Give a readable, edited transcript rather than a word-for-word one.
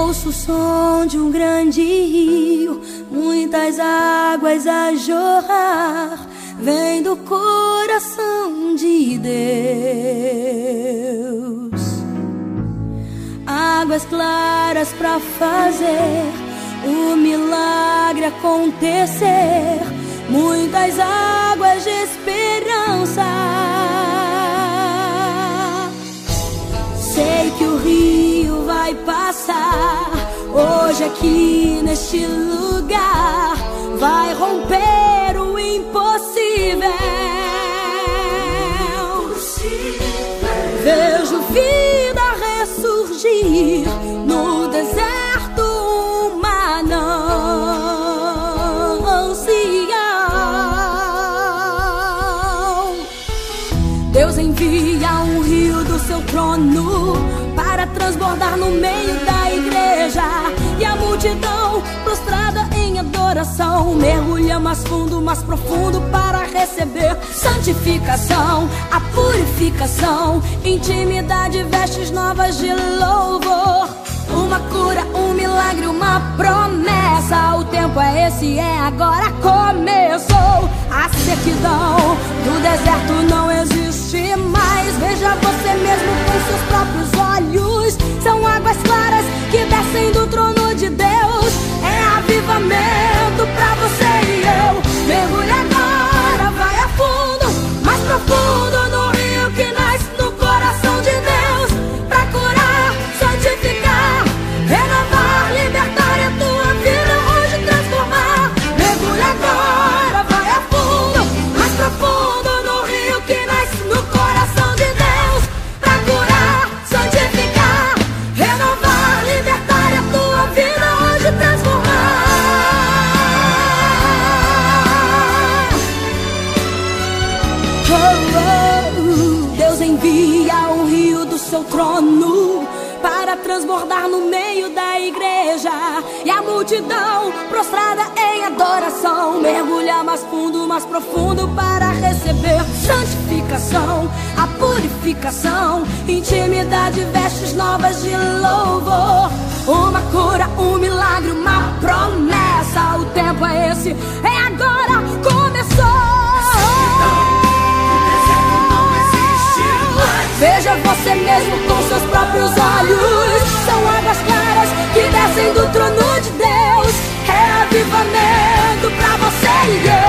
Ouço o som de um grande rio, muitas águas a jorrar, vem do coração de Deus. Águas claras pra fazer o milagre acontecer, muitas águas de esperança. Sei que o rio vai passar hoje aqui neste lugar, vai romper o impossível. Vejo vida ressurgir no deserto, uma manancial. Deus envia um rio do seu trono para transbordar no meio da igreja, e a multidão prostrada em adoração mergulha mais fundo, mais profundo para receber santificação, a purificação, intimidade, vestes novas de louvor. Uma cura, um milagre, uma promessa. O tempo é esse, é agora, começou. A sequidão do deserto não existe mais. Veja você mesmo com seus próprios olhos. São águas claras que descem do trono de Deus. É avivamento pra você e eu. Mergulhe agora, vai a fundo, mais profundo no rio que nasce no coração de Deus, pra curar, santificar, renovar, libertar a tua vida hoje, transformar. Mergulhe agora, vai a fundo, mais profundo no rio que nasce no coração de Deus, pra curar, santificar, renovar, libertar a tua vida hoje, transformar. Deus envia o rio do seu trono para transbordar no meio da igreja, e a multidão prostrada em adoração mergulha mais fundo, mais profundo para receber santificação, a purificação, intimidade, vestes novas de louvor. Uma cura, um milagre, uma promessa. O tempo é esse, é agora, começou. Veja você mesmo com seus próprios olhos. São águas claras que descem do trono de Deus. É avivamento pra você e eu.